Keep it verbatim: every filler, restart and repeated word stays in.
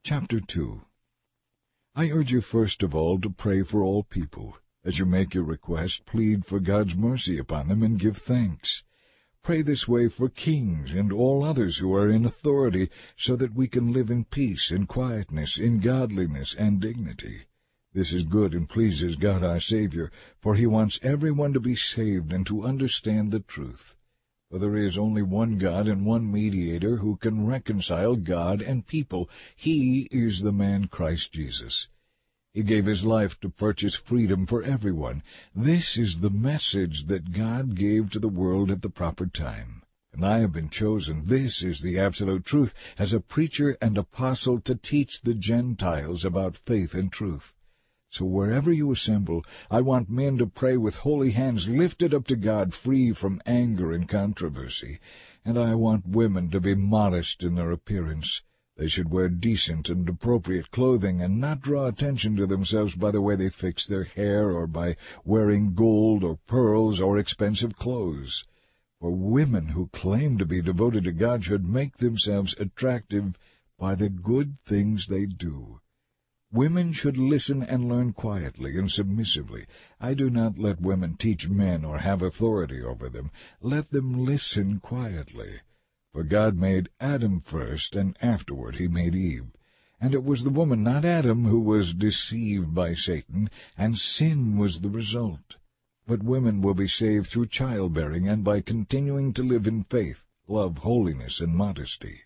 Chapter two. I urge you first of all to pray for all people. As you make your request, plead for God's mercy upon them and give thanks. Pray this way for kings and all others who are in authority, so that we can live in peace and quietness, in godliness and dignity. This is good and pleases God our Savior, for he wants everyone to be saved and to understand the truth. For there is only one God and one mediator who can reconcile God and people. He is the man Christ Jesus. He gave his life to purchase freedom for everyone. This is the message that God gave to the world at the proper time. And I have been chosen, this is the absolute truth, as a preacher and apostle to teach the Gentiles about faith and truth. So wherever you assemble, I want men to pray with holy hands lifted up to God, free from anger and controversy. And I want women to be modest in their appearance. They should wear decent and appropriate clothing, and not draw attention to themselves by the way they fix their hair, or by wearing gold or pearls or expensive clothes. For women who claim to be devoted to God should make themselves attractive by the good things they do. Women should listen and learn quietly and submissively. I do not let women teach men or have authority over them. Let them listen quietly. For God made Adam first, and afterward he made Eve. And it was the woman, not Adam, who was deceived by Satan, and sin was the result. But women will be saved through childbearing and by continuing to live in faith, love, holiness, and modesty.